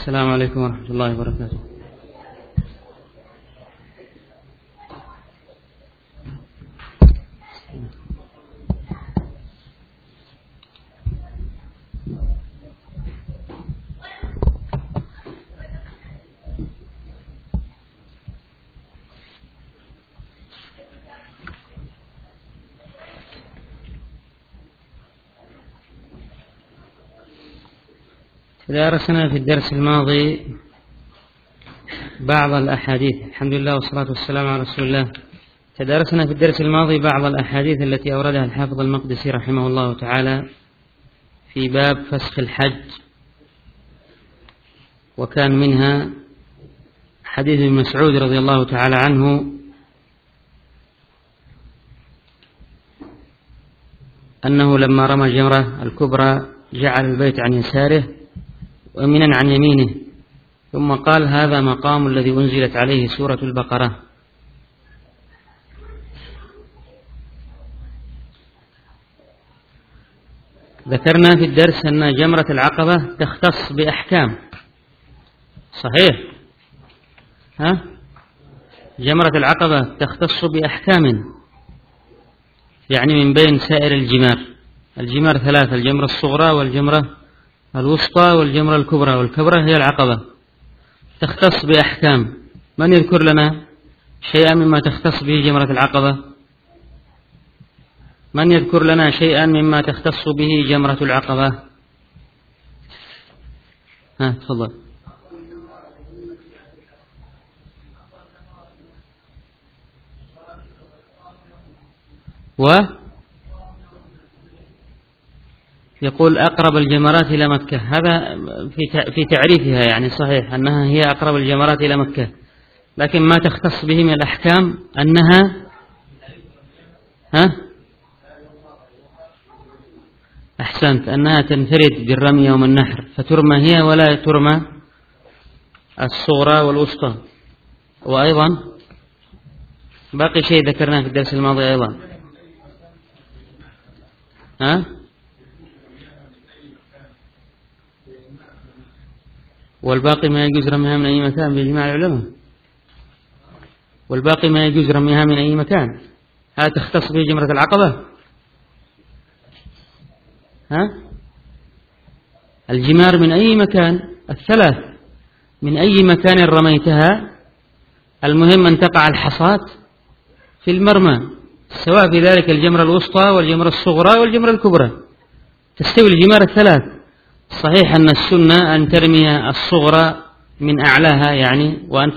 السلام عليكم ورحمة الله وبركاته. درسنا في الدرس الماضي بعض الأحاديث، الحمد لله والصلاة والسلام على رسول الله. تدارسنا في الدرس الماضي بعض الأحاديث التي أوردها الحافظ المقدسي رحمه الله تعالى في باب فسخ الحج، وكان منها حديث ابن مسعود رضي الله تعالى عنه أنه لما رمى الجمرة الكبرى جعل البيت عن يساره ومنا عن يمينه، ثم قال: هذا مقام الذي أنزلت عليه سورة البقرة. ذكرنا في الدرس أن جمرة العقبة تختص بأحكام، صحيح؟ جمرة العقبة تختص بأحكام، يعني من بين سائر الجمار ثلاثة: الجمرة الصغرى والجمرة الوسطى والجمرة الكبرى، والكبرى هي العقبة، تختص بأحكام. من يذكر لنا شيئا مما تختص به جمرة العقبة؟ من يذكر لنا شيئا مما تختص به جمرة العقبة؟ تفضل. يقول أقرب الجمرات إلى مكة، هذا في تعريفها يعني صحيح أنها هي أقرب الجمرات إلى مكة، لكن ما تختص به من الأحكام أنها أحسنت، أنها تنفرد بالرمي يوم النحر، فترمى هي ولا ترمى الصغرى والوسطى. وأيضا باقي شيء ذكرناه في الدرس الماضي أيضا، والباقي ما يجوز رميها من أي مكان بإجماع العلماء، والباقي ما يجوز رميها من أي مكان. هذا تختص به جمرة العقبة. الجمار من أي مكان، الثلاث من أي مكان رميتها، المهم أن تقع الحصاة في المرمى، سواء في ذلك الجمرة الوسطى والجمرة الصغرى والجمرة الكبرى، تستوي الجمار الثلاث. صحيح أن السنة أن ترمي الصغرى من أعلاها، يعني وأنت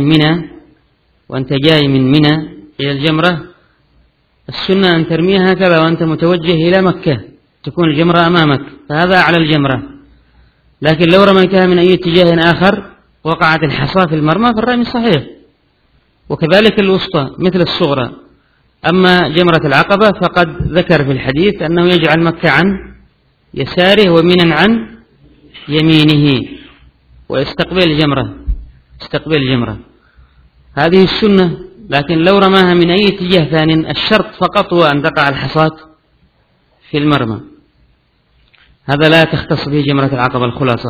جاي من منى إلى الجمرة، السنة أن ترميها هكذا وأنت متوجه إلى مكة، تكون الجمرة أمامك، فهذا أعلى الجمرة. لكن لو رميتها من أي اتجاه آخر وقعت الحصاة في المرمى فالرمي صحيح. وكذلك الوسطى مثل الصغرى. أما جمرة العقبة فقد ذكر في الحديث أنه يجعل مكة عن يساره ومنا عن يمينه ويستقبل الجمرة، هذه السنة. لكن لو رماها من أي اتجاه ثاني، الشرط فقط هو أن تقع الحصاة في المرمى، هذا لا تختص به جمرة العقبة. الخلاصة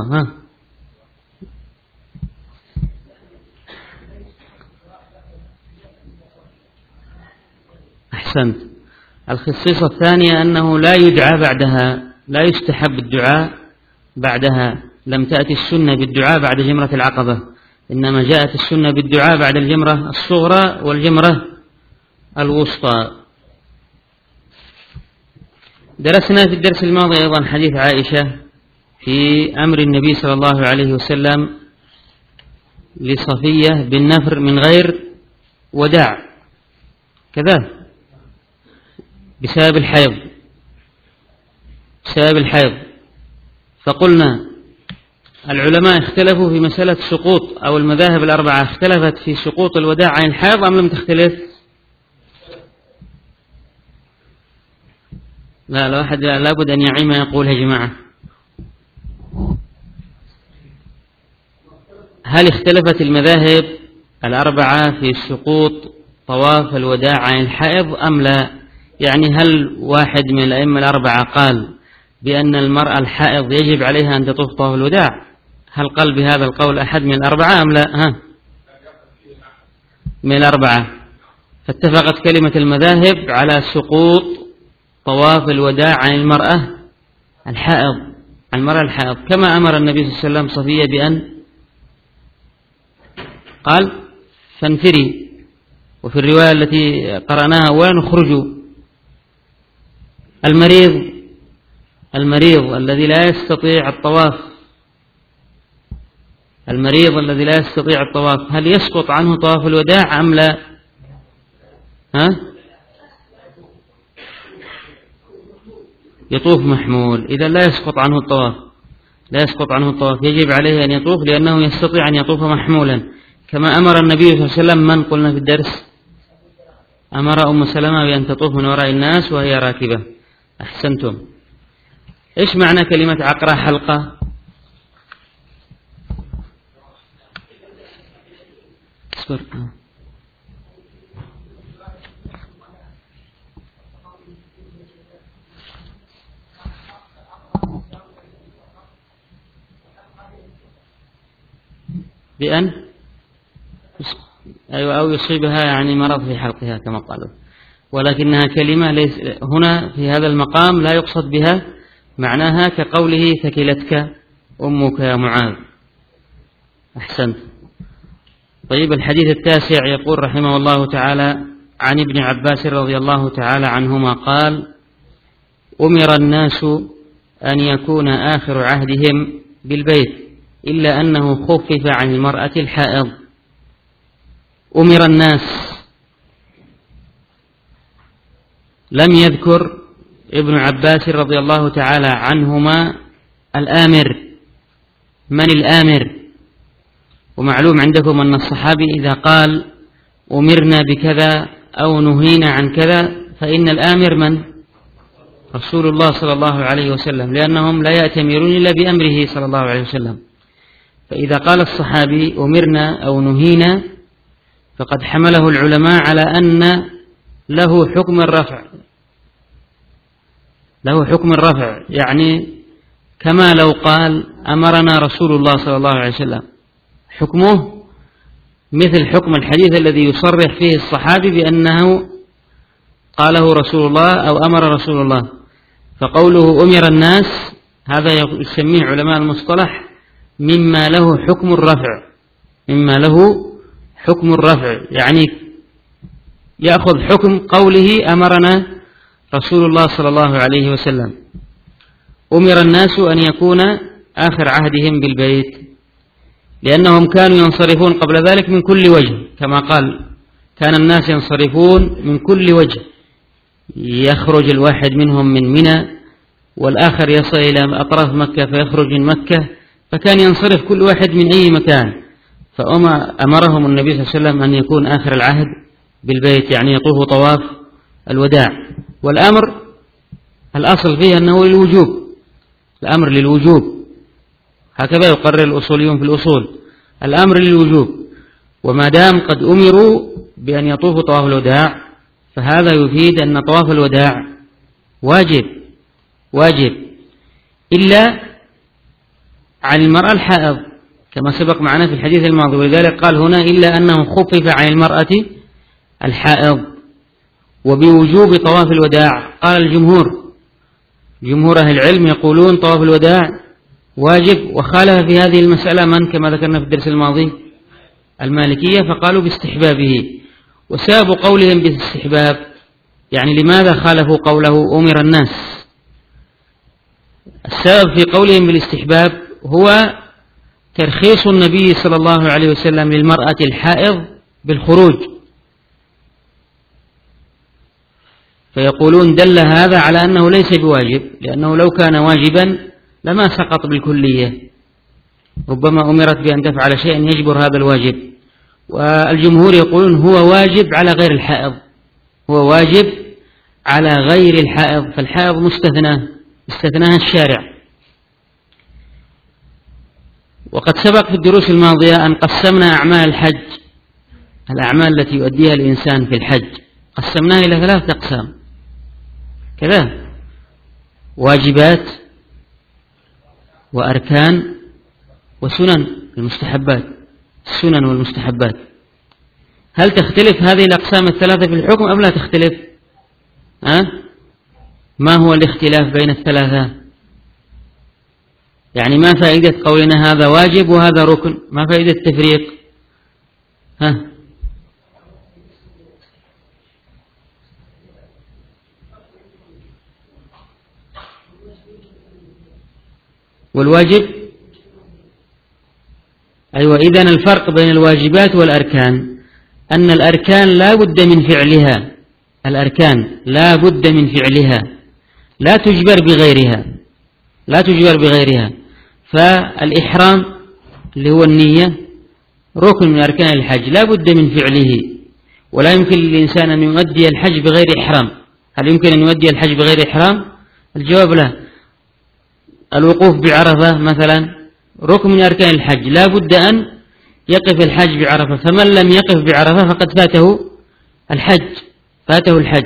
أحسنت. الخصيصة الثانية أنه لا يدعى بعدها، لا يستحب الدعاء بعدها، لم تأتي السنة بالدعاء بعد جمرة العقبة، إنما جاءت السنة بالدعاء بعد الجمرة الصغرى والجمرة الوسطى. درسنا في الدرس الماضي أيضا حديث عائشة في أمر النبي صلى الله عليه وسلم لصفية بالنفر من غير وداع كذا بسبب الحيض. فقلنا العلماء اختلفوا في مسألة سقوط، أو المذاهب الأربعة اختلفت في سقوط الوداع عن الحيض أم لم تختلف؟ لا، الواحد لابد أن يعي ما يقول يا جماعة. هل اختلفت المذاهب الأربعة في سقوط طواف الوداع عن الحائض أم لا؟ يعني هل واحد من الأئمة الأربعة قال بأن المرأة الحائض يجب عليها أن تطوف طواف الوداع، هل قال بهذا القول أحد من الأربعة أم لا؟ ها؟ من الأربعة. فاتفقت كلمة المذاهب على سقوط طواف الوداع عن المرأة الحائض، عن المرأة الحائض، كما أمر النبي صلى الله عليه وسلم صفية بأن قال فانفري، وفي الرواية التي قرأناها أولا اخرجوا. المريض الذي لا يستطيع الطواف، المريض الذي لا يستطيع الطواف هل يسقط عنه طواف الوداع أم لا؟ ها؟ يطوف محمول، إذا لا يسقط عنه الطواف، لا يسقط عنه الطواف، يجب عليه أن يطوف لأنه يستطيع أن يطوف محمولا، كما أمر النبي صلى الله عليه وسلم من قلنا في الدرس؟ أمر أم سلمة بأن تطوف من وراء الناس وهي راكبة. أحسنتم. إيش معنى كلمة عقرة حلقة؟ بأن أيوة أو يصيبها يعني مرض في حلقها كما قالوا، ولكنها كلمة ليس هنا في هذا المقام لا يقصد بها معناها كقوله ثكلتك أمك يا معاذ. أحسنت. طيب الحديث التاسع يقول رحمه الله تعالى عن ابن عباس رضي الله تعالى عنهما قال أمر الناس أن يكون آخر عهدهم بالبيت إلا أنه خفف عن المرأة الحائض. أمر الناس، لم يذكر ابن عباس رضي الله تعالى عنهما الآمر، من الآمر؟ ومعلوم عندكم أن الصحابي إذا قال أمرنا بكذا أو نهينا عن كذا فإن الآمر من؟ رسول الله صلى الله عليه وسلم، لأنهم لا يأتمرون إلا بأمره صلى الله عليه وسلم. فإذا قال الصحابي أمرنا أو نهينا فقد حمله العلماء على أن له حكم الرفع، له حكم الرفع، يعني كما لو قال أمرنا رسول الله صلى الله عليه وسلم، حكمه مثل حكم الحديث الذي يصرح فيه الصحابي بأنه قاله رسول الله أو أمر رسول الله. فقوله أمر الناس هذا يسميه علماء المصطلح مما له حكم الرفع، مما له حكم الرفع، يعني يأخذ حكم قوله أمرنا رسول الله صلى الله عليه وسلم. أمر الناس أن يكون آخر عهدهم بالبيت لأنهم كانوا ينصرفون قبل ذلك من كل وجه، كما قال كان الناس ينصرفون من كل وجه، يخرج الواحد منهم من منى والآخر يصل إلى أطراف مكة فيخرج من مكة، فكان ينصرف كل واحد من أي مكان، فأمرهم النبي صلى الله عليه وسلم أن يكون آخر العهد بالبيت، يعني يطوف طواف الوداع. والأمر الأصل فيه أنه للوجوب، الأمر للوجوب، هكذا يقرر الأصوليون في الأصول، الأمر للوجوب، وما دام قد أمروا بأن يطوفوا طواف الوداع فهذا يفيد أن طواف الوداع واجب إلا عن المرأة الحائض كما سبق معنا في الحديث الماضي، ولذلك قال هنا إلا أنه خفف عن المرأة الحائض. وبوجوب طواف الوداع قال جمهور أهل العلم يقولون طواف الوداع واجب، وخالف في هذه المسألة من كما ذكرنا في الدرس الماضي المالكية، فقالوا باستحبابه. وسبب قولهم بالاستحباب يعني لماذا خالفوا قوله أمر الناس؟ السبب في قولهم بالاستحباب هو ترخيص النبي صلى الله عليه وسلم للمرأة الحائض بالخروج، فيقولون دل هذا على أنه ليس بواجب، لأنه لو كان واجبا لما سقط بالكلية، ربما أمرت بأن تفعل شيئا يجبر هذا الواجب. والجمهور يقولون هو واجب على غير الحائض، هو واجب على غير الحائض، فالحائض استثناها الشارع. وقد سبق في الدروس الماضية أن قسمنا أعمال الحج، الأعمال التي يؤديها الإنسان في الحج قسمناها إلى 3 أقسام كذا: واجبات وأركان وسنن المستحبات، السنن والمستحبات. هل تختلف هذه الأقسام الثلاثة في الحكم أم لا تختلف؟ ما هو الاختلاف بين الثلاثة؟ يعني ما فائدة قولنا هذا واجب وهذا ركن؟ ما فائدة التفريق؟ والواجب؟ أيوة، إذن الفرق بين الواجبات والأركان أن الأركان لا بد من فعلها، الأركان لا بد من فعلها، لا تجبر بغيرها، لا تجبر بغيرها. فالإحرام اللي هو النية ركن من أركان الحج لا بد من فعله، ولا يمكن للإنسان أن يؤدي الحج بغير إحرام. هل يمكن أن يؤدي الحج بغير إحرام؟ الجواب لا. الوقوف بعرفة مثلا ركن من أركان الحج، لا بد أن يقف الحج بعرفة، فمن لم يقف بعرفة فقد فاته الحج، فاته الحج.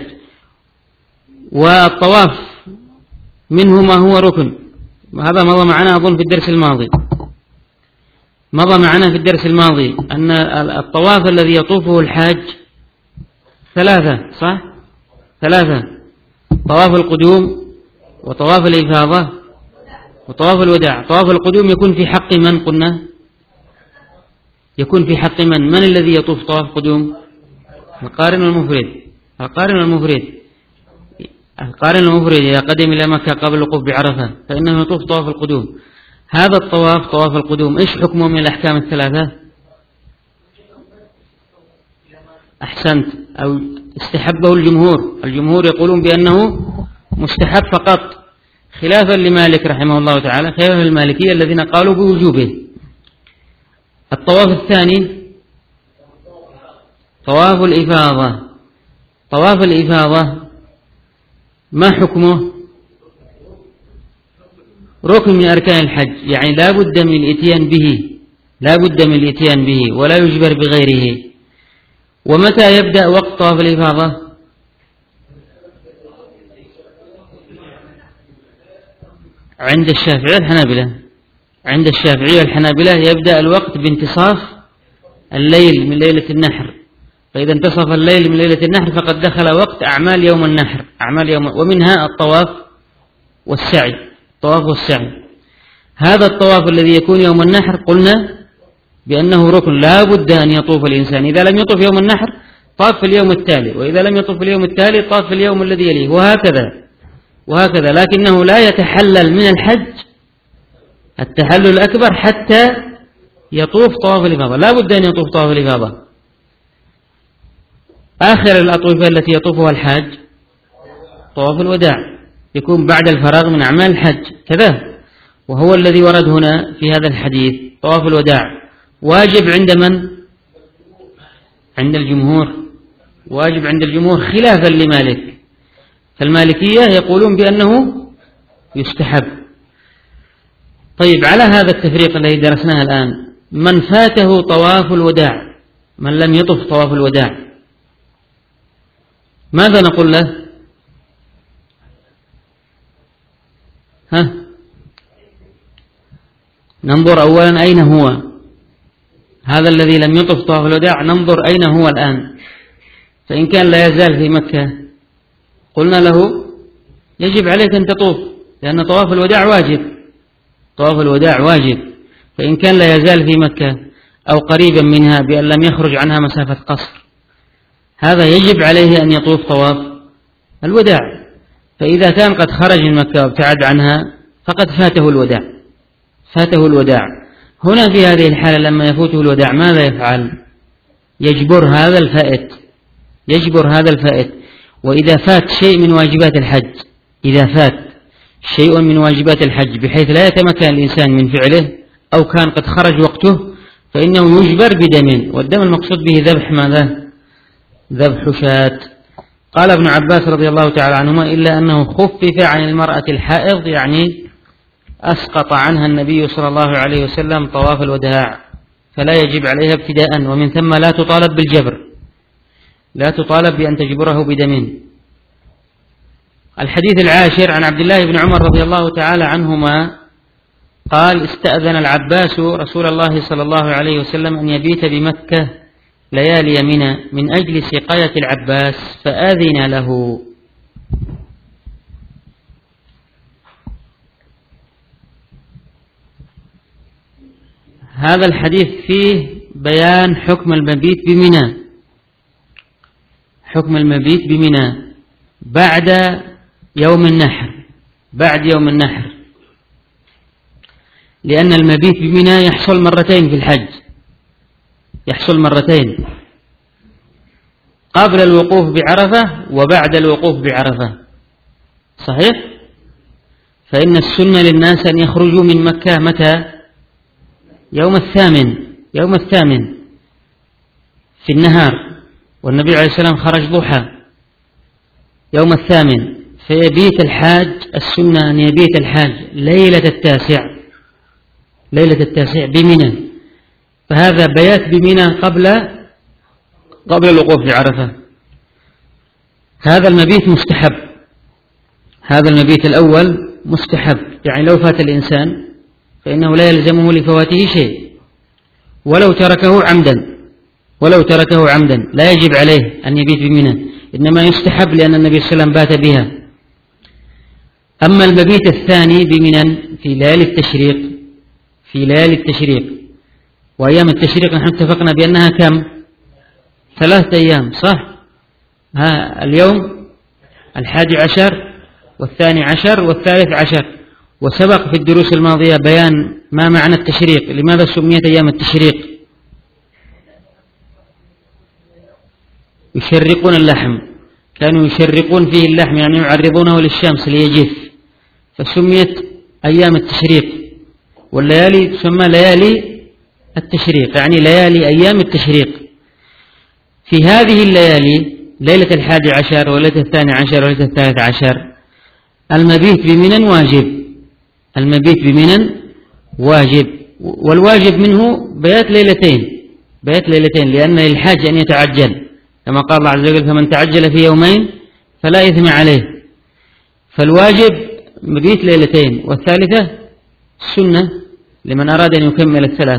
والطواف منه ما هو ركن، هذا مضى معنا أظن في الدرس الماضي، مضى معنا في الدرس الماضي أن الطواف الذي يطوفه الحاج ثلاثة، صح؟ ثلاثة: طواف القدوم وطواف الإفاضة وطواف الوداع. طواف القدوم يكون في حق من قلنا؟ يكون في حق من الذي يطوف طواف قدوم؟ القارن والمفرد. القارن والمفرد، القارن المفرد إذا قدم إلى مكة قبل الوقوف بعرفة فإنه يطوف طواف القدوم. هذا الطواف طواف القدوم إيش حكمه من الأحكام الثلاثة؟ أحسنت، أو استحبه الجمهور. الجمهور يقولون بأنه مستحب فقط، خلافا لمالك رحمه الله تعالى، خلافا المالكية الذين قالوا بوجوبه. الطواف الثاني طواف الإفاضة. طواف الإفاضة ما حكمه؟ ركن من أركان الحج، يعني لا بد من الإتيان به، لا بد من الإتيان به ولا يجبر بغيره. ومتى يبدأ وقت طواف الإفاضة؟ عند الشافعية والحنابلة، عند الشافعية والحنابلة يبدأ الوقت بانتصاف الليل من ليلة النحر، فإذا انتصف الليل من ليلة النحر فقد دخل وقت أعمال يوم النحر، أعمال يوم، ومنها الطواف والسعي، الطواف والسعي. هذا الطواف الذي يكون يوم النحر قلنا بأنه ركن، لا بد أن يطوف الإنسان، إذا لم يطوف يوم النحر طاف في اليوم التالي، وإذا لم يطوف في اليوم التالي طاف في اليوم الذي يليه، وهكذا. لكنه لا يتحلل من الحج التحلل الأكبر حتى يطوف طواف الإفاضة، لا بد أن يطوف طواف الإفاضة. آخر الأطوفة التي يطوفها الحاج طواف الوداع، يكون بعد الفراغ من أعمال الحج كذا، وهو الذي ورد هنا في هذا الحديث. طواف الوداع واجب عند من؟ عند الجمهور، واجب عند الجمهور خلافا لمالك. فالمالكية يقولون بأنه يستحب. طيب، على هذا التفريق الذي درسناه الآن، من فاته طواف الوداع، من لم يطف طواف الوداع، ماذا نقول له؟ ننظر أولا أين هو هذا الذي لم يطف طواف الوداع، ننظر أين هو الآن. فإن كان لا يزال في مكة قلنا له يجب عليك أن تطوف، لأن طواف الوداع واجب، طواف الوداع واجب. فإن كان لا يزال في مكة أو قريبا منها بأن لم يخرج عنها مسافة قصر، هذا يجب عليه أن يطوف طواف الوداع. فإذا كان قد خرج من مكة وابتعد عنها فقد فاته الوداع، فاته الوداع. هنا في هذه الحالة لما يفوته الوداع ماذا يفعل؟ يجبر هذا الفائت، يجبر هذا الفائت. وإذا فات شيء من واجبات الحج، إذا فات شيء من واجبات الحج بحيث لا يتمكن الإنسان من فعله أو كان قد خرج وقته، فإنه يجبر بدم، والدم المقصود به ذبح ماذا؟ ذبح شاة. قال ابن عباس رضي الله تعالى عنهما: إلا أنه خفف عن المرأة الحائض، يعني أسقط عنها النبي صلى الله عليه وسلم طواف الوداع، فلا يجب عليها ابتداء، ومن ثم لا تطالب بالجبر، لا تطالب بأن تجبره بدم. الحديث العاشر عن عبد الله بن عمر رضي الله تعالى عنهما قال: استأذن العباس رسول الله صلى الله عليه وسلم أن يبيت بمكة ليالي منى من أجل سقاية العباس فأذن له. هذا الحديث فيه بيان حكم المبيت بمنى، حكم المبيت بمنى بعد يوم النحر، لأن المبيت بمنى يحصل مرتين في الحج، يحصل مرتين، قبل الوقوف بعرفة وبعد الوقوف بعرفة، صحيح؟ فإن السنة للناس أن يخرجوا من مكة متى؟ يوم الثامن في النهار، والنبي عليه السلام خرج ضحى يوم الثامن، فيبيت الحاج، السنة أن يبيت الحاج ليلة التاسع بمنى، فهذا بيات بمنى قبل الوقوف بعرفة. هذا المبيت مستحب، هذا المبيت الأول مستحب، يعني لو فات الإنسان فإنه لا يلزمه لفواته شيء، ولو تركه عمدا لا يجب عليه أن يبيت بمنى، إنما يستحب لأن النبي صلى الله عليه وسلم بات بها. أما المبيت الثاني بمنى في ليالي التشريق، وأيام التشريق نحن اتفقنا بأنها كم؟ 3 أيام، صح؟ اليوم 11 و12 و13، وسبق في الدروس الماضية بيان ما معنى التشريق، لماذا سميت أيام التشريق؟ يشرقون اللحم، كانوا يشرقون فيه اللحم، يعني يعرضونه للشمس ليجف، فسميت أيام التشريق، والليالي تسمى ليالي التشريق، يعني ليالي أيام التشريق. في هذه الليالي ليلة 11 وليلة 12 وليلة 13 المبيت بمنى واجب، والواجب منه بيات ليلتين، لأن للحاج أن يتعجل، كما قال الله عز وجل: فمن تعجل في يومين فلا إثم عليه. فالواجب مبيت ليلتين، والثالثة سنة لمن أراد أن يكمل الثلاث.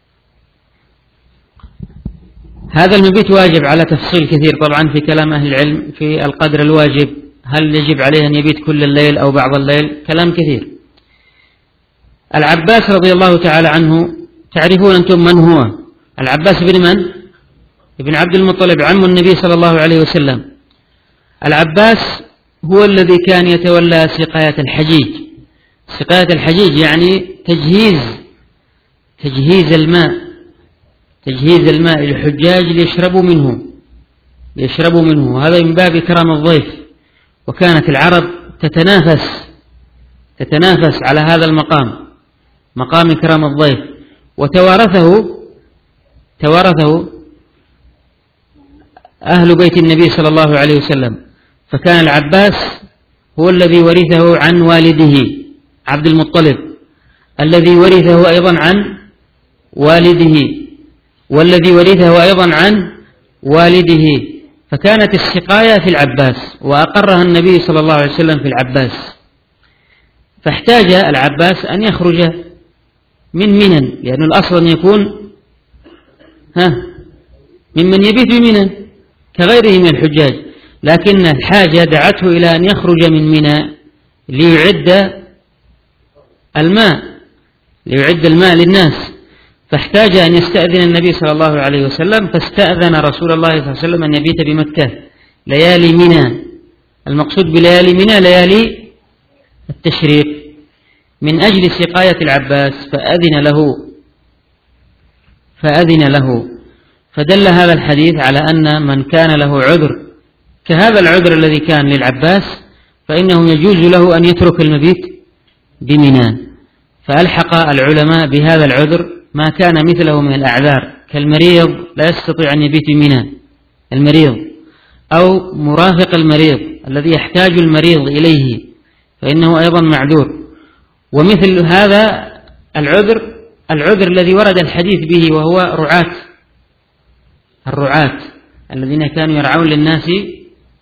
هذا المبيت واجب على تفصيل كثير طبعا في كلام أهل العلم في القدر الواجب، هل يجب عليه أن يبيت كل الليل أو بعض الليل؟ كلام كثير. العباس رضي الله تعالى عنه، تعرفون أنتم من هو العباس؟ بن من؟ ابن عبد المطلب، عم النبي صلى الله عليه وسلم. العباس هو الذي كان يتولى سقاية الحجيج، يعني تجهيز الماء للحجاج ليشربوا منه، وهذا من باب إكرام الضيف. وكانت العرب تتنافس على هذا مقام إكرام الضيف، وتوارثه أهل بيت النبي صلى الله عليه وسلم، فكان العباس هو الذي ورثه عن والده عبد المطلب، الذي ورثه أيضا عن والده، والذي ورثه أيضا عن والده، فكانت السقاية في العباس، وأقرها النبي صلى الله عليه وسلم في العباس، فاحتاج العباس أن يخرج من منى، لأن الأصل أن يكون ممن يبيت بمنى كغيره من الحجاج، لكن الحاجة دعته إلى أن يخرج من منى ليعد الماء للناس، فاحتاج أن يستأذن النبي صلى الله عليه وسلم، فاستأذن رسول الله صلى الله عليه وسلم أن يبيت بمكة ليالي منى. المقصود بليالي منى ليالي التشريق، من أجل سقاية العباس، فأذن له. فدل هذا الحديث على أن من كان له عذر كهذا العذر الذي كان للعباس فإنه يجوز له أن يترك المبيت بمنى. فألحق العلماء بهذا العذر ما كان مثله من الأعذار، كالمريض لا يستطيع أن يبيت بمنى، المريض أو مرافق المريض الذي يحتاج المريض إليه فإنه أيضا معذور. ومثل هذا العذر الذي ورد الحديث به، وهو الرعاة الذين كانوا يرعون للناس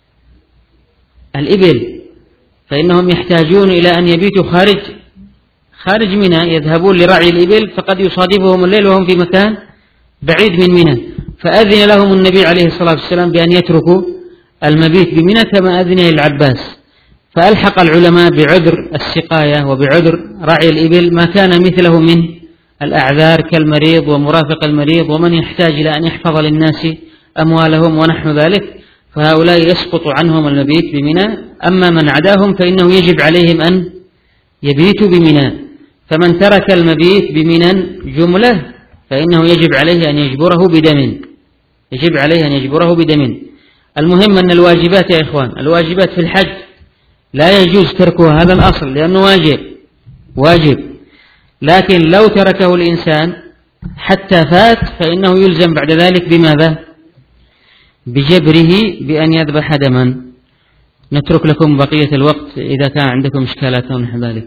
الإبل، فإنهم يحتاجون إلى أن يبيتوا خارج منى يذهبون لرعي الإبل، فقد يصادفهم الليل وهم في مكان بعيد من منى، فأذن لهم النبي عليه الصلاة والسلام بأن يتركوا المبيت بمنى كما أذن للعباس. فألحق العلماء بعذر السقاية وبعذر رعي الإبل ما كان مثله من الأعذار كالمريض ومرافق المريض ومن يحتاج إلى أن يحفظ للناس أموالهم ونحو ذلك، فهؤلاء يسقط عنهم المبيت بمنى. أما من عداهم فإنه يجب عليهم أن يبيتوا بمنى. فمن ترك المبيت بمنى جملة فإنه يجب عليه أن يجبره بدم، يجب عليه أن يجبره بدم. المهم أن الواجبات يا إخوان، الواجبات في الحج لا يجوز تركها، هذا الأصل لأنه واجب. لكن لو تركه الإنسان حتى فات فإنه يلزم بعد ذلك بماذا؟ بجبره بأن يذبح دما. نترك لكم بقية الوقت إذا كان عندكم إشكالات أو نحو ذلك.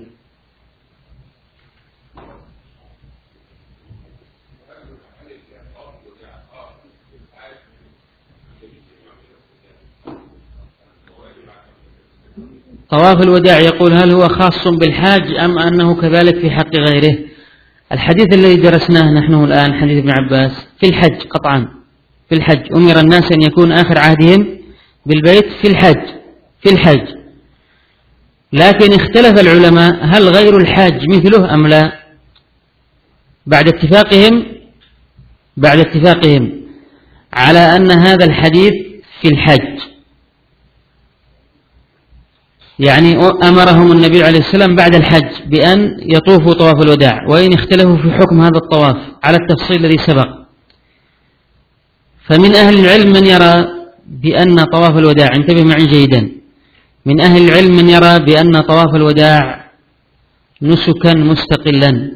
طواف الوداع يقول هل هو خاص بالحاج أم أنه كذلك في حق غيره؟ الحديث الذي درسناه نحن الآن حديث ابن عباس في الحج قطعا، في الحج أمر الناس أن يكون آخر عهدهم بالبيت في الحج. لكن اختلف العلماء هل غير الحاج مثله أم لا، بعد اتفاقهم على أن هذا الحديث في الحج، يعني أمرهم النبي عليه السلام بعد الحج بأن يطوفوا طواف الوداع، وإن اختلفوا في حكم هذا الطواف على التفصيل الذي سبق. فمن أهل العلم من يرى بأن طواف الوداع، انتبه معي جيدا، من أهل العلم من يرى بأن طواف الوداع نسكا مستقلا،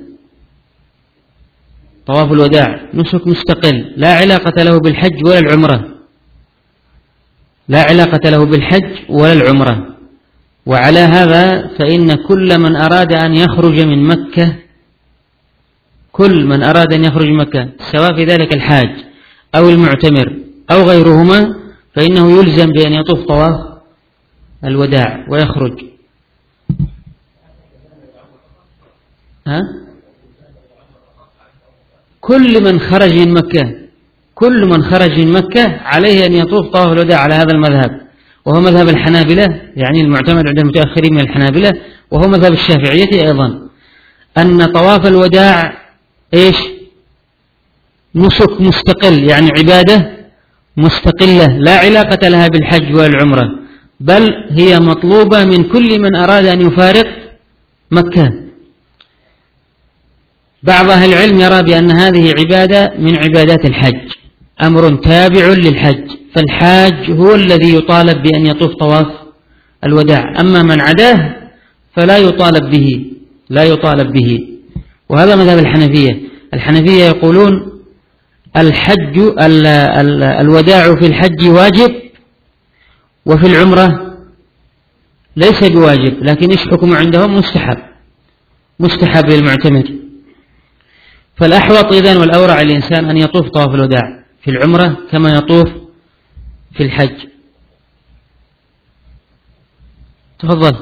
طواف الوداع نسك مستقل لا علاقة له بالحج ولا العمرة، لا علاقة له بالحج ولا العمرة. وعلى هذا فإن كل من أراد أن يخرج من مكة، كل من أراد أن يخرج من مكة سواء في ذلك الحاج أو المعتمر أو غيرهما، فإنه يلزم بأن يطوف طواف الوداع ويخرج. كل من خرج من مكة عليه أن يطوف طواف الوداع على هذا المذهب، وهو مذهب الحنابلة، يعني المعتمد عند المتأخرين من الحنابلة، وهو مذهب الشافعية أيضا، أن طواف الوداع إيش؟ نسك مستقل، يعني عبادة مستقلة لا علاقة لها بالحج والعمرة، بل هي مطلوبة من كل من أراد أن يفارق مكة. بعض أهل العلم يرى بأن هذه عبادة من عبادات الحج، أمر تابع للحج، فالحاج هو الذي يطالب بأن يطوف طواف الوداع، أما من عداه فلا يطالب به. وهذا مذهب الحنفية يقولون الوداع في الحج واجب، وفي العمرة ليس بواجب، لكن إيش حكمه عندهم؟ مستحب للمعتمر. فالأحوط إذن والأورع الإنسان أن يطوف طواف الوداع في العمرة كما يطوف في الحج. تفضل.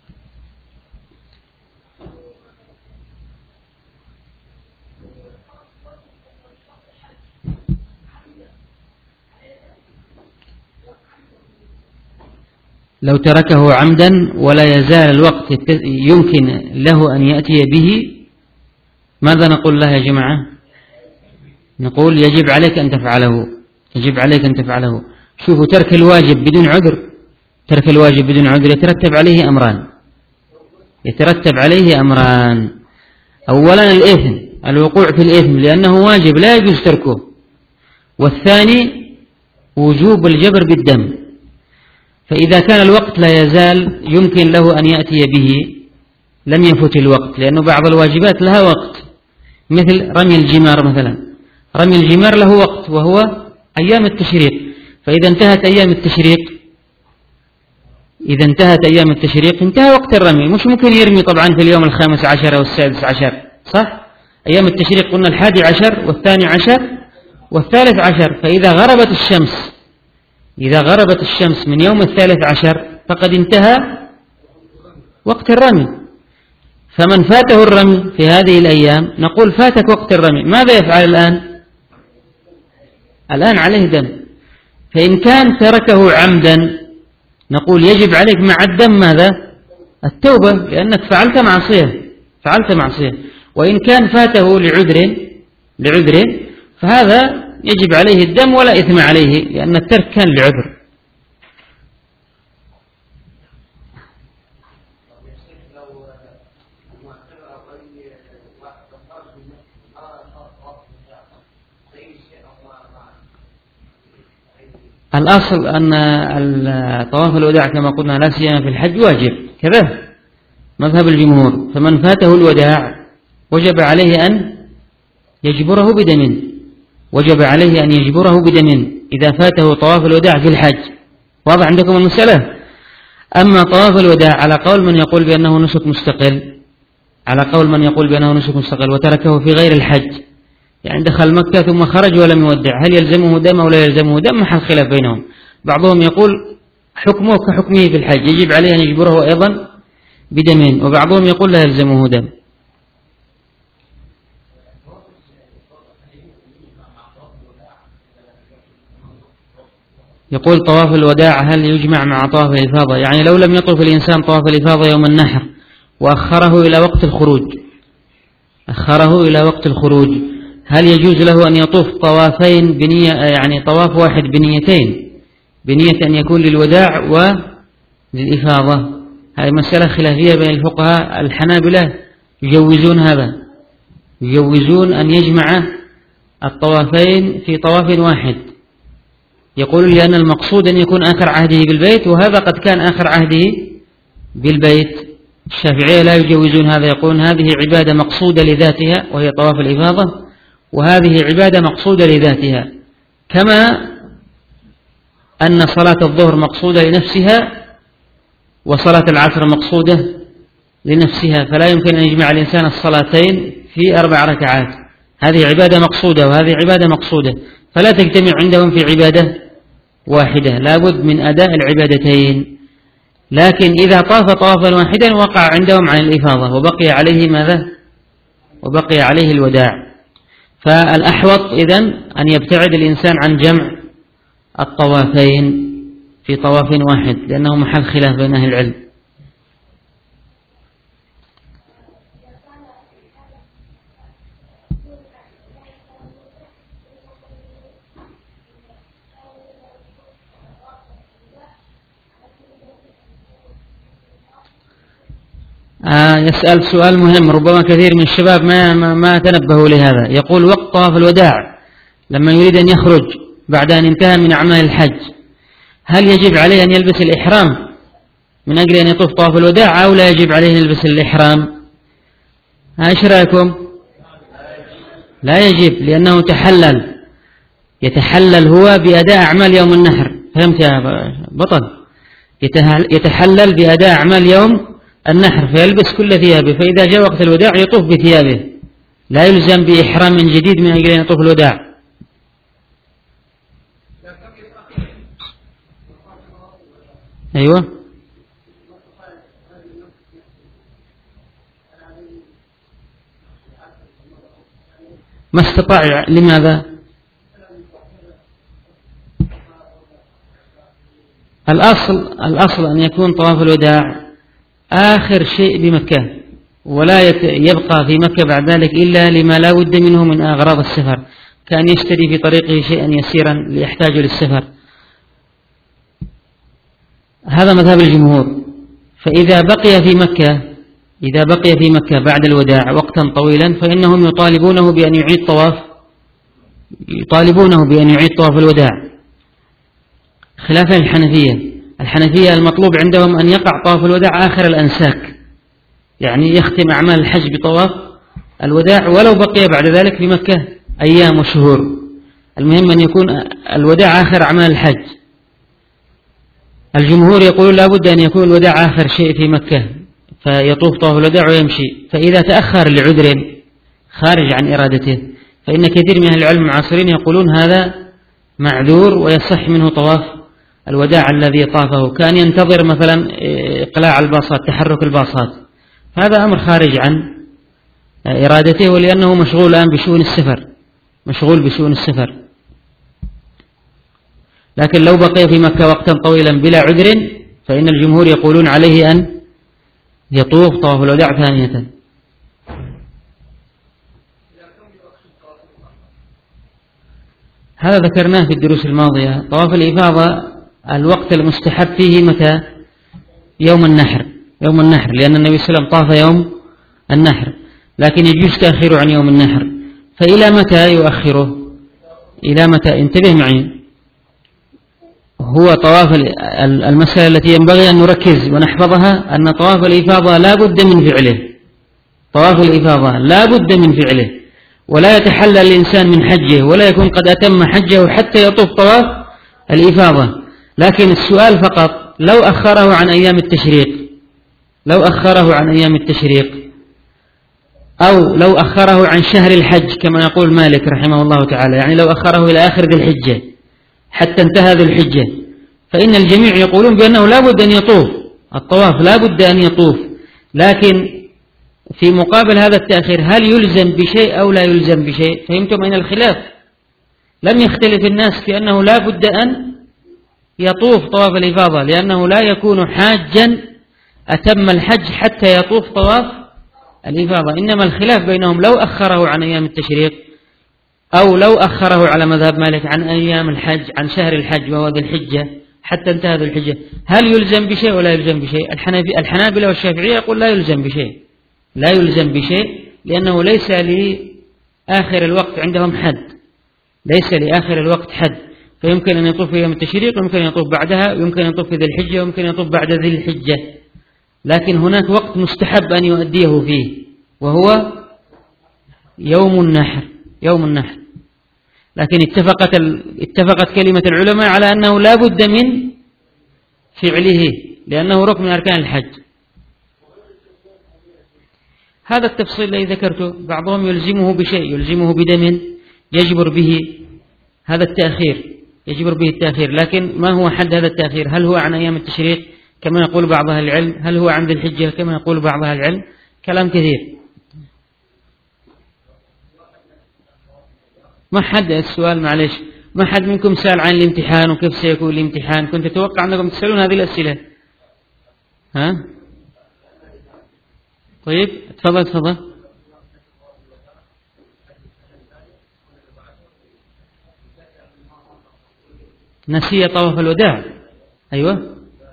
لو تركه عمدا ولا يزال الوقت يمكن له أن يأتي به، ماذا نقول له يا جماعة؟ نقول يجب عليك أن تفعله. شوفوا، ترك الواجب بدون عذر يترتب عليه أمران. أولا الإثم، الوقوع في الإثم لأنه واجب لا يجوز تركه، والثاني وجوب الجبر بالدم. فإذا كان الوقت لا يزال يمكن له أن يأتي به لم يفت الوقت، لأنه بعض الواجبات لها وقت، مثل رمي الجمار مثلا، رمي الجمار له وقت وهو أيام التشريق، فإذا انتهت أيام التشريق انتهى وقت الرمي. مش ممكن يرمي طبعا في اليوم 15 أو 16، صح؟ أيام التشريق قلنا 11 و12 و13، فإذا غربت الشمس من يوم 13 فقد انتهى وقت الرمي. فمن فاته الرمي في هذه الأيام نقول فاتك وقت الرمي، ماذا يفعل الآن؟ الآن عليه دم. فإن كان تركه عمدا نقول يجب عليك مع الدم ماذا؟ التوبة، لأنك فعلت معصية. وإن كان فاته لعذر فهذا يجب عليه الدم ولا إثم عليه، لأن الترك كان لعذر. الأصل أن طواف الوداع كما قلنا لا سيما في الحج واجب، كذا مذهب الجمهور. فمن فاته الوداع وجب عليه أن يجبره بدم، إذا فاته طواف الوداع في الحج. واضح عندكم المسألة؟ أما طواف الوداع على قول من يقول بأنه نسك مستقل، وتركه في غير الحج، يعني دخل مكة ثم خرج ولم يودع، هل يلزمه دم أو لا يلزمه دم؟ محل خلاف بينهم. بعضهم يقول حكمه كحكمه في الحج، يجب عليه أن يجبره أيضا بدم، وبعضهم يقول لا يلزمه دم. يقول طواف الوداع هل يجمع مع طواف الإفاضة؟ يعني لو لم يطوف الإنسان طواف الإفاضة يوم النحر وأخره إلى وقت الخروج، هل يجوز له أن يطوف طوافين بنية، يعني طواف واحد بنيتين، بنية أن يكون للوداع وللإفاضة؟ هذه مسألة خلافية بين الفقهاء. الحنابلة يجوزون أن يجمع الطوافين في طواف واحد، يقول لأن المقصود أن يكون آخر عهده بالبيت، وهذا قد كان آخر عهده بالبيت. الشافعية لا يجوزون هذا، يقولون هذه عبادة مقصودة لذاتها وهي طواف الإفاضة، وهذه عبادة مقصودة لذاتها، كما أن صلاة الظهر مقصودة لنفسها وصلاة العصر مقصودة لنفسها، فلا يمكن أن يجمع الإنسان الصلاتين في 4 ركعات. هذه عبادة مقصودة وهذه عبادة مقصودة، فلا تجتمع عندهم في عبادة واحدة، لا بد من أداء العبادتين. لكن إذا طاف طوافا واحدا وقع عندهم عن الإفاضة وبقي عليه ماذا؟ وبقي عليه الوداع. فالأحوط إذن أن يبتعد الإنسان عن جمع الطوافين في طواف واحد، لأنه محل خلاف بين أهل العلم. يسأل سؤال مهم، ربما كثير من الشباب ما تنبهوا لهذا. يقول وقت طواف الوداع لما يريد أن يخرج بعد أن انتهى من أعمال الحج، هل يجب عليه أن يلبس الإحرام من أجل أن يطوف طواف الوداع أو لا يجب عليه أن يلبس الإحرام؟ ايش رأيكم؟ لا يجب، لأنه يتحلل هو بأداء أعمال يوم النحر. فهمت يا بطل؟ يتحلل بأداء أعمال يوم النحر، فيلبس كل ثيابه، فإذا جاء وقت الوداع يطوف بثيابه، لا يلزم بإحرام من جديد من أجل أن يطوف الوداع. أيوة، ما استطاع. لماذا؟ الأصل أن يكون طواف الوداع آخر شيء بمكة، ولا يبقى في مكة بعد ذلك إلا لما لا بد منه من أغراض السفر، كأن يشتري في طريقه شيئا يسيرا ليحتاج للسفر. هذا مذهب الجمهور. فإذا بقي في مكة بعد الوداع وقتا طويلا فإنهم يطالبونه بأن يعيد طواف الوداع، خلافا الحنفية المطلوب عندهم أن يقع طواف الوداع آخر الأنساك، يعني يختم أعمال الحج بطواف الوداع ولو بقي بعد ذلك في مكة أيام وشهور، المهم أن يكون الوداع آخر أعمال الحج. الجمهور يقولون لا بد أن يكون الوداع آخر شيء في مكة، فيطوف طواف الوداع ويمشي. فإذا تأخر لعذر خارج عن إرادته فإن كثير من أهل العلم المعاصرين يقولون هذا معذور ويصح منه طواف الوداع الذي طافه، كان ينتظر مثلا إقلاع الباصات، تحرك الباصات، هذا أمر خارج عن إرادته، ولأنه مشغول الآن بشؤون السفر، مشغول بشؤون السفر. لكن لو بقي في مكة وقتا طويلا بلا عذر فإن الجمهور يقولون عليه أن يطوف طواف الوداع ثانية. هذا ذكرناه في الدروس الماضية. طواف الإفاضة الوقت المستحب فيه متى؟ يوم النحر، يوم النحر، لأن النبي صلى الله عليه وسلم طاف يوم النحر، لكن يجوز تأخيره عن يوم النحر. فإلى متى يؤخره؟ إلى متى؟ انتبه معي، هو طواف المسألة التي ينبغي أن نركز ونحفظها أن طواف الإفاضة لا بد من فعله، طواف الإفاضة لا بد من فعله، ولا يتحلل الإنسان من حجه ولا يكون قد أتم حجه حتى يطوف طواف الإفاضة. لكن السؤال فقط لو أخره عن أيام التشريق، لو أخره عن أيام التشريق، أو لو أخره عن شهر الحج كما يقول مالك رحمه الله تعالى، يعني لو أخره إلى آخر ذي الحجة حتى انتهى ذي الحجة، فإن الجميع يقولون بأنه لا بد أن يطوف الطواف، لا بد أن يطوف. لكن في مقابل هذا التأخير هل يلزم بشيء أو لا يلزم بشيء؟ فهمتم أين الخلاف؟ لم يختلف الناس في أنه لا بد أن يطوف طواف الإفاضة، لأنه لا يكون حاجا أتم الحج حتى يطوف طواف الإفاضة. إنما الخلاف بينهم لو أخره عن أيام التشريق أو لو أخره على مذهب مالك عن أيام الحج، عن شهر الحج وهو ذي الحجة حتى انتهى ذي الحجة، هل يلزم بشيء ولا يلزم بشيء؟ الحنابلة والشافعية يقول لا يلزم بشيء، لا يلزم بشيء، لأنه ليس لآخر الوقت عندهم حد، ليس لآخر الوقت حد، فيمكن أن يطوف في يوم التشريق ويمكن أن يطوف بعدها ويمكن أن يطوف في ذي الحجة ويمكن أن يطوف بعد ذي الحجة، لكن هناك وقت مستحب أن يؤديه فيه وهو يوم النحر، يوم النحر. لكن اتفقت كلمة العلماء على أنه لا بد من فعله لأنه ركن من أركان الحج. هذا التفصيل الذي ذكرته بعضهم يلزمه بشيء، يلزمه بدم يجبر به هذا التأخير، يجبر به التأخير. لكن ما هو حد هذا التأخير؟ هل هو عن أيام التشريق كما يقول بعض أهل العلم؟ هل هو عن ذي الحجة كما يقول بعض أهل العلم؟ كلام كثير. ما حد السؤال معلش، ما حد منكم سأل عن الامتحان وكيف سيكون الامتحان؟ كنت أتوقع أنكم تسألون هذه الأسئلة. ها؟ طيب تفضل تفضل. نسي طواف الوداع. أيوة،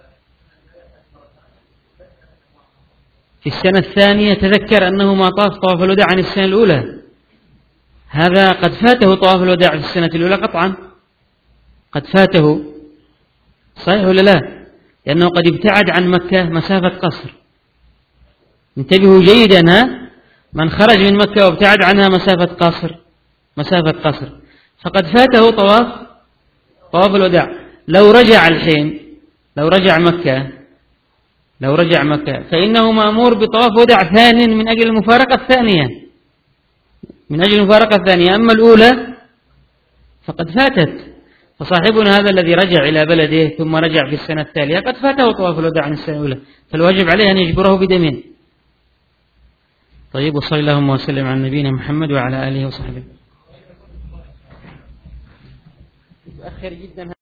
في السنة الثانية تذكر أنه ما طاف طواف الوداع عن السنة الأولى، هذا قد فاته طواف الوداع في السنة الأولى قطعا، قد فاته، صحيح ولا لا؟ لأنه قد ابتعد عن مكة مسافة قصر. انتبهوا جيدا، ها؟ من خرج من مكة وابتعد عنها مسافة قصر، مسافة قصر، فقد فاته طواف الوداع. لو رجع الحين، لو رجع مكة فإنه مأمور بطواف وداع ثاني من أجل المفارقة الثانية، من أجل المفارقة الثانية. أما الأولى فقد فاتت، فصاحبنا هذا الذي رجع إلى بلده ثم رجع في السنة التالية قد فاته طواف الوداع عن السنة الأولى، فالواجب عليه أن يجبره بدم. طيب، وصلى اللهم وسلم على نبينا محمد وعلى آله وصحبه. متأخر جدا.